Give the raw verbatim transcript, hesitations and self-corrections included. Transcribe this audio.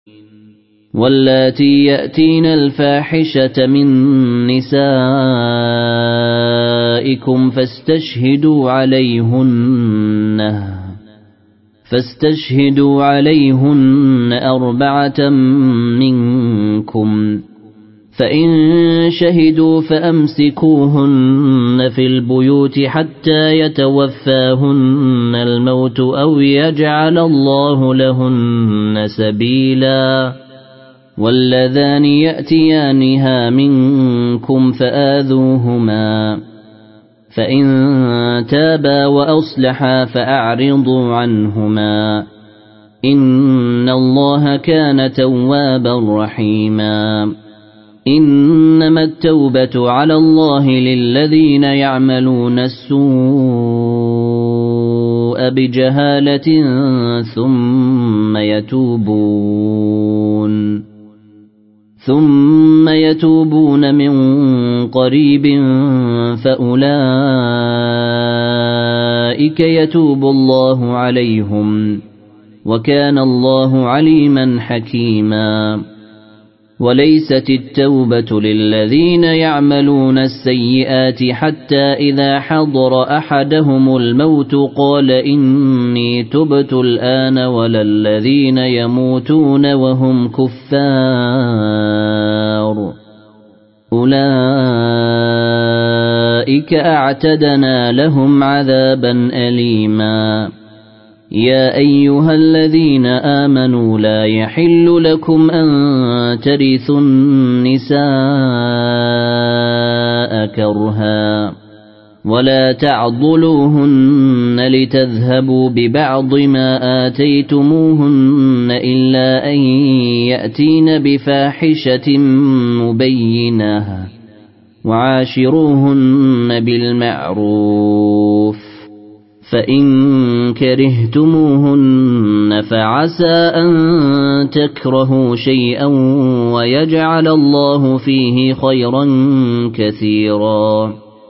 واللاتي يأتين الفاحشة من نسائكم فاستشهدوا عليهن فاستشهدوا عليهن أربعة منكم فإن شهدوا فأمسكوهن في البيوت حتى يتوفاهن الموت أو يجعل الله لهن سبيلا واللذان يأتيانها منكم فآذوهما فإن تابا وأصلحا فأعرضوا عنهما إن الله كان توابا رحيما إنما التوبة على الله للذين يعملون السوء بجهالة ثم يتوبون ثم يتوبون من قريب فأولئك يتوب الله عليهم وكان الله عليما حكيما وليست التوبة للذين يعملون السيئات حتى إذا حضر أحدهم الموت قال إني تبت الآن ولا الذين يموتون وهم كفار أولئك أعتدنا لهم عذابا أليما يا أيها الذين آمنوا لا يحل لكم أن ترثوا النساء كرها ولا تعضلوهن لتذهبوا ببعض ما آتيتموهن إلا أن يأتين بفاحشة مبينة وعاشروهن بالمعروف فإن كرهتموهن فعسى أن تكرهوا شيئا ويجعل الله فيه خيرا كثيرا